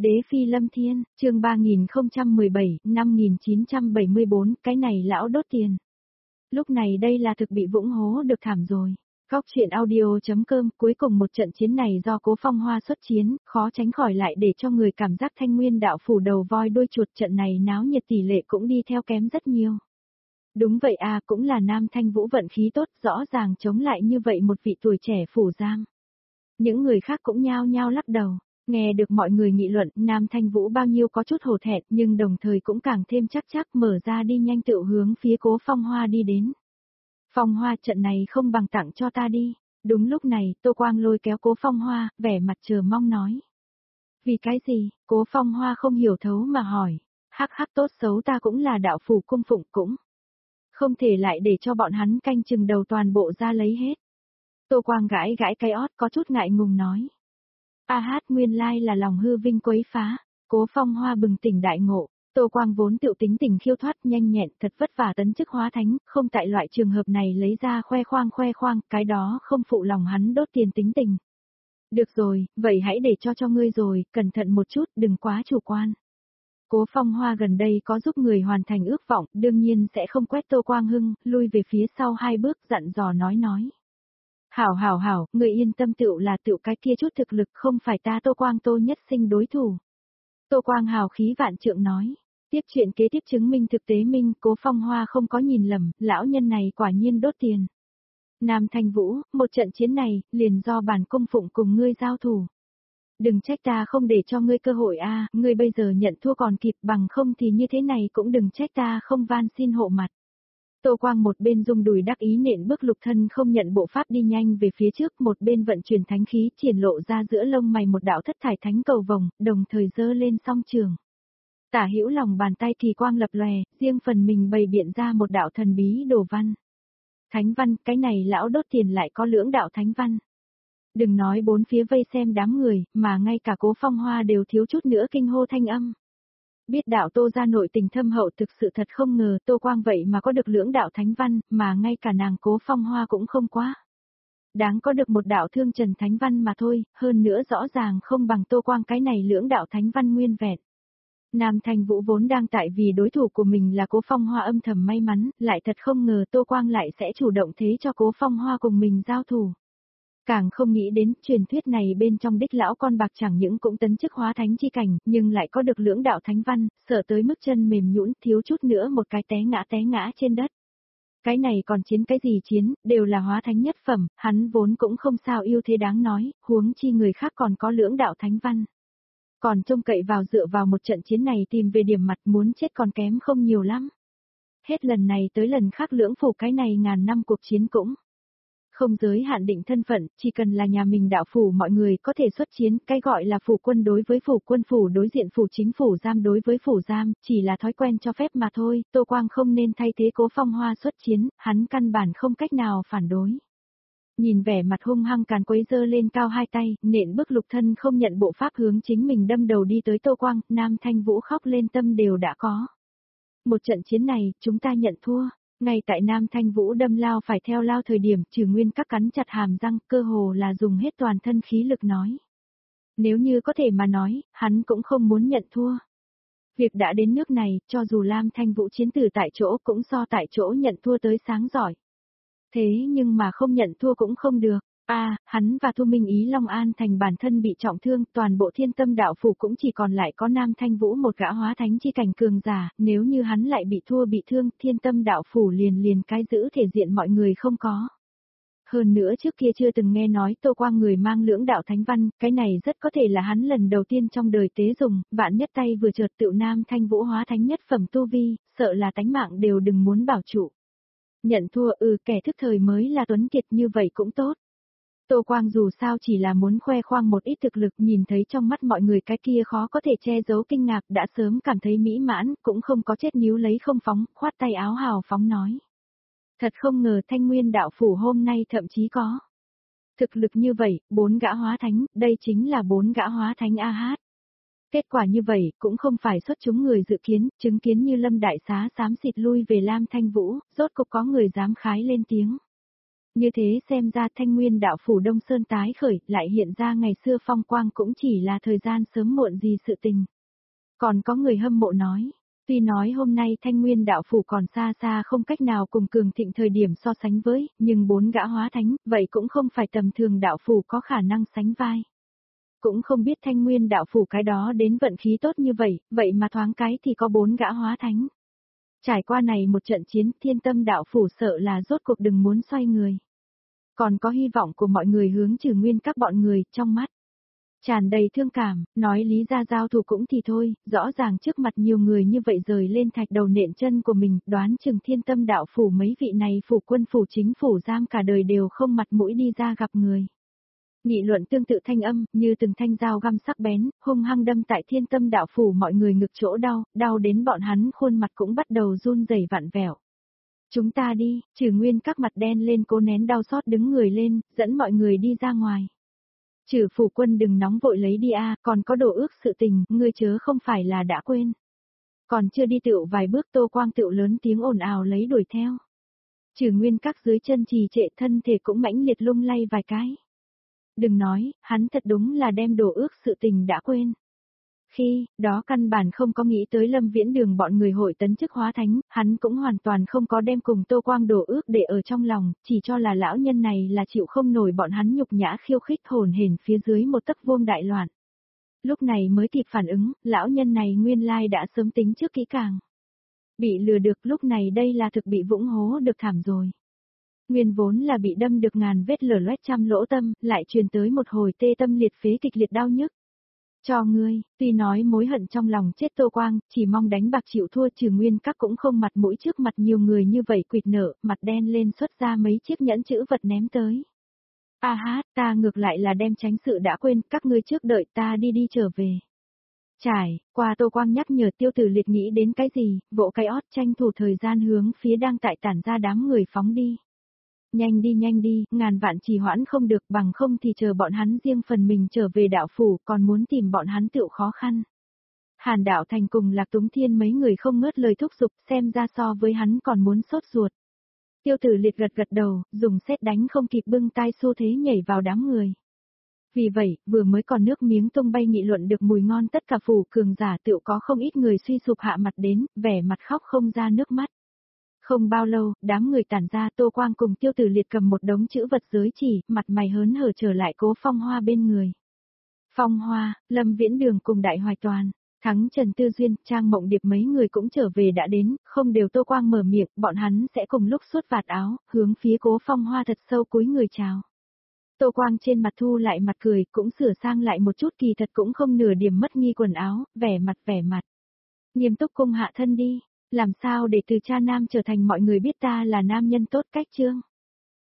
Đế phi lâm thiên, chương 3017, 5974, cái này lão đốt tiền. Lúc này đây là thực bị vũng hố được thảm rồi. Góc chuyện audio.com, cuối cùng một trận chiến này do Cố Phong Hoa xuất chiến, khó tránh khỏi lại để cho người cảm giác Thanh Nguyên đạo phủ đầu voi đuôi chuột, trận này náo nhiệt tỷ lệ cũng đi theo kém rất nhiều. Đúng vậy à, cũng là Nam Thanh Vũ vận khí tốt, rõ ràng chống lại như vậy một vị tuổi trẻ phủ giam. Những người khác cũng nhao nhao lắc đầu. Nghe được mọi người nghị luận, Nam Thanh Vũ bao nhiêu có chút hổ thẹn, nhưng đồng thời cũng càng thêm chắc mở ra đi nhanh tựu hướng phía Cố Phong Hoa đi đến. Phong Hoa, trận này không bằng tặng cho ta đi. Đúng lúc này, Tô Quang lôi kéo Cố Phong Hoa, vẻ mặt chờ mong nói. Vì cái gì? Cố Phong Hoa không hiểu thấu mà hỏi. Hắc hắc, tốt xấu ta cũng là đạo phủ cung phụng, cũng không thể lại để cho bọn hắn canh chừng đầu toàn bộ ra lấy hết. Tô Quang gãi gãi cái ót, có chút ngại ngùng nói. A hát, nguyên lai là lòng hư vinh quấy phá. Cố Phong Hoa bừng tỉnh đại ngộ. Tô Quang vốn tự tính tình khiêu thoát nhanh nhẹn, thật vất vả tấn chức hóa thánh, không tại loại trường hợp này lấy ra khoe khoang, cái đó không phụ lòng hắn đốt tiền tính tình. Được rồi, vậy hãy để cho ngươi rồi, cẩn thận một chút, đừng quá chủ quan. Cố Phong Hoa gần đây có giúp người hoàn thành ước vọng, đương nhiên sẽ không quét Tô Quang Hưng, lui về phía sau 2 bước dặn dò nói. Hảo, người yên tâm, tựu là tựu cái kia chút thực lực, không phải ta Tô Quang Tô Nhất Sinh đối thủ. Tô Quang hào khí vạn trượng nói. Tiếp chuyện kế tiếp chứng minh thực tế minh, Cố Phong Hoa không có nhìn lầm, lão nhân này quả nhiên đốt tiền. Nam Thanh Vũ, một trận chiến này, liền do bản cung phụng cùng ngươi giao thủ. Đừng trách ta không để cho ngươi cơ hội a, ngươi bây giờ nhận thua còn kịp, bằng không thì như thế này cũng đừng trách ta không van xin hộ mặt. Tô Quang một bên rung đùi đắc ý nện bước lục thân không nhận bộ pháp đi nhanh về phía trước, một bên vận chuyển thánh khí triển lộ ra giữa lông mày một đạo thất thải thánh cầu vồng, đồng thời giơ lên song trường. Tả hữu lòng bàn tay kỳ quang lập lòe, riêng phần mình bày biện ra một đạo thần bí đồ văn. Thánh văn, cái này lão đốt tiền lại có lưỡng đạo thánh văn. Đừng nói bốn phía vây xem đám người, mà ngay cả Cố Phong Hoa đều thiếu chút nữa kinh hô thanh âm. Biết đạo Tô ra nội tình thâm hậu, thực sự thật không ngờ Tô Quang vậy mà có được lưỡng đạo thánh văn, mà ngay cả nàng Cố Phong Hoa cũng không quá. Đáng có được một đạo thương trần thánh văn mà thôi, hơn nữa rõ ràng không bằng Tô Quang cái này lưỡng đạo thánh văn nguyên vẹn. Nam Thanh Vũ vốn đang tại vì đối thủ của mình là Cố Phong Hoa âm thầm may mắn, lại thật không ngờ Tô Quang lại sẽ chủ động thế cho Cố Phong Hoa cùng mình giao thủ. Càng không nghĩ đến, truyền thuyết này bên trong đích lão con bạc chẳng những cũng tấn chức hóa thánh chi cảnh, nhưng lại có được lưỡng đạo thánh văn, sợ tới mức chân mềm nhũn, thiếu chút nữa một cái té ngã trên đất. Cái này còn chiến cái gì chiến, đều là hóa thánh nhất phẩm, hắn vốn cũng không sao yêu thế đáng nói, huống chi người khác còn có lưỡng đạo thánh văn. Còn trông cậy vào dựa vào một trận chiến này tìm về điểm mặt, muốn chết còn kém không nhiều lắm. Hết lần này tới lần khác lưỡng phủ cái này ngàn năm cuộc chiến cũng không giới hạn định thân phận, chỉ cần là nhà mình đạo phủ mọi người có thể xuất chiến, cái gọi là phủ quân đối với phủ quân, phủ đối diện phủ chính, phủ giam đối với phủ giam, chỉ là thói quen cho phép mà thôi. Tô Quang không nên thay thế Cố Phong Hoa xuất chiến, hắn căn bản không cách nào phản đối. Nhìn vẻ mặt hung hăng càn quấy giơ lên cao 2 tay, nện bước lục thân không nhận bộ pháp hướng chính mình đâm đầu đi tới Tô Quang, Nam Thanh Vũ khóc lên tâm đều đã có. Một trận chiến này, chúng ta nhận thua. Ngay tại Nam Thanh Vũ đâm lao phải theo lao thời điểm, Trừ Nguyên các cắn chặt hàm răng, cơ hồ là dùng hết toàn thân khí lực nói. Nếu như có thể mà nói, hắn cũng không muốn nhận thua. Việc đã đến nước này, cho dù Nam Thanh Vũ chiến tử tại chỗ cũng so tại chỗ nhận thua tới sáng giỏi. Thế nhưng mà không nhận thua cũng không được. Hắn và Thu Minh Ý Long An thành bản thân bị trọng thương, toàn bộ Thiên Tâm đạo phủ cũng chỉ còn lại có Nam Thanh Vũ một gã hóa thánh chi cảnh cường giả, nếu như hắn lại bị thua bị thương, Thiên Tâm đạo phủ liền cái giữ thể diện mọi người không có. Hơn nữa trước kia chưa từng nghe nói Tô Quang người mang lưỡng đạo thánh văn, cái này rất có thể là hắn lần đầu tiên trong đời tế dùng, vạn nhất tay vừa chợt tựu Nam Thanh Vũ hóa thánh nhất phẩm tu vi, sợ là tánh mạng đều đừng muốn bảo trụ. Nhận thua, kẻ thức thời mới là tuấn kiệt, như vậy cũng tốt. Tô Quang dù sao chỉ là muốn khoe khoang một ít thực lực, nhìn thấy trong mắt mọi người cái kia khó có thể che giấu kinh ngạc, đã sớm cảm thấy mỹ mãn, cũng không có chết níu lấy không phóng, khoát tay áo hào phóng nói. Thật không ngờ Thanh Nguyên đạo phủ hôm nay thậm chí có thực lực như vậy, 4 gã hóa thánh, đây chính là 4 gã hóa thánh a hát. Kết quả như vậy, cũng không phải xuất chúng người dự kiến, chứng kiến như Lâm Đại Xá xám xịt lui về Lam Thanh Vũ, rốt cục có người dám khái lên tiếng. Như thế xem ra Thanh Nguyên đạo phủ Đông Sơn tái khởi, lại hiện ra ngày xưa phong quang cũng chỉ là thời gian sớm muộn gì sự tình. Còn có người hâm mộ nói, tuy nói hôm nay Thanh Nguyên đạo phủ còn xa xa không cách nào cùng cường thịnh thời điểm so sánh với, nhưng 4 gã hóa thánh, vậy cũng không phải tầm thường đạo phủ có khả năng sánh vai. Cũng không biết Thanh Nguyên đạo phủ cái đó đến vận khí tốt như vậy, vậy mà thoáng cái thì có 4 gã hóa thánh. Trải qua này một trận chiến, Thiên Tâm đạo phủ sợ là rốt cuộc đừng muốn xoay người. Còn có hy vọng của mọi người hướng trừ nguyên các bọn người, trong mắt tràn đầy thương cảm, nói lý ra giao thủ cũng thì thôi, rõ ràng trước mặt nhiều người như vậy rời lên thạch đầu nện chân của mình, đoán chừng Thiên Tâm đạo phủ mấy vị này phủ quân phủ chính phủ giam cả đời đều không mặt mũi đi ra gặp người. Nghị luận tương tự thanh âm, như từng thanh dao găm sắc bén, hung hăng đâm tại Thiên Tâm đạo phủ mọi người ngực chỗ đau, đau đến bọn hắn khuôn mặt cũng bắt đầu run rẩy vặn vẹo. Chúng ta đi, trừ nguyên các mặt đen lên cố nén đau xót đứng người lên, dẫn mọi người đi ra ngoài. Trừ phủ quân đừng nóng vội lấy đi a, còn có đồ ước sự tình, ngươi chớ không phải là đã quên. Còn chưa đi tựu vài bước Tô Quang tựu lớn tiếng ồn ào lấy đuổi theo. Trừ nguyên các dưới chân trì trệ thân thể cũng mãnh liệt lung lay vài cái. Đừng nói, hắn thật đúng là đem đồ ước sự tình đã quên. Khi, đó căn bản không có nghĩ tới Lâm Viễn Đường bọn người hội tấn chức hóa thánh, hắn cũng hoàn toàn không có đem cùng Tô Quang đồ ước để ở trong lòng, chỉ cho là lão nhân này là chịu không nổi bọn hắn nhục nhã khiêu khích hồn hển phía dưới một tấc vuông đại loạn. Lúc này mới kịp phản ứng, lão nhân này nguyên lai đã sớm tính trước kỹ càng. Bị lừa được lúc này đây là thực bị vũng hố được thảm rồi. Nguyên vốn là bị đâm được ngàn vết lở loét trăm lỗ tâm, lại truyền tới một hồi tê tâm liệt phế kịch liệt đau nhức. Cho ngươi, tuy nói mối hận trong lòng chết Tô Quang, chỉ mong đánh bạc chịu thua trừ nguyên các cũng không mặt mũi trước mặt nhiều người như vậy quỵt nợ, mặt đen lên xuất ra mấy chiếc nhẫn chữ vật ném tới. A hát, ta ngược lại là đem tránh sự đã quên, các ngươi trước đợi ta đi trở về. Trải, qua Tô Quang nhắc nhở Tiêu Tử Liệt nghĩ đến cái gì, vỗ cái ót tranh thủ thời gian hướng phía đang tại tản ra đám người phóng đi. Nhanh đi, ngàn vạn trì hoãn không được bằng không thì chờ bọn hắn riêng phần mình trở về đạo phủ còn muốn tìm bọn hắn tựu khó khăn. Hàn Đạo Thành cùng Lạc Túng Thiên mấy người không ngớt lời thúc giục xem ra so với hắn còn muốn sốt ruột. Tiêu Tử Liệt gật đầu, dùng sét đánh không kịp bưng tay xu thế nhảy vào đám người. Vì vậy, vừa mới còn nước miếng tung bay nghị luận được mùi ngon tất cả phủ cường giả tựu có không ít người suy sụp hạ mặt đến, vẻ mặt khóc không ra nước mắt. Không bao lâu, đám người tản ra Tô Quang cùng Tiêu Tử Liệt cầm một đống chữ vật giới chỉ, mặt mày hớn hở trở lại Cố Phong Hoa bên người. Phong Hoa, Lâm Viễn Đường cùng Đại Hoài Toàn, Thắng Trần Tư Duyên, Trang Mộng Điệp mấy người cũng trở về đã đến, không đều Tô Quang mở miệng, bọn hắn sẽ cùng lúc suốt vạt áo, hướng phía Cố Phong Hoa thật sâu cúi người chào. Tô Quang trên mặt thu lại mặt cười, cũng sửa sang lại một chút kỳ thật cũng không nửa điểm mất nghi quần áo, vẻ mặt. Nghiêm túc cung hạ thân đi. Làm sao để từ cha nam trở thành mọi người biết ta là nam nhân tốt cách chương.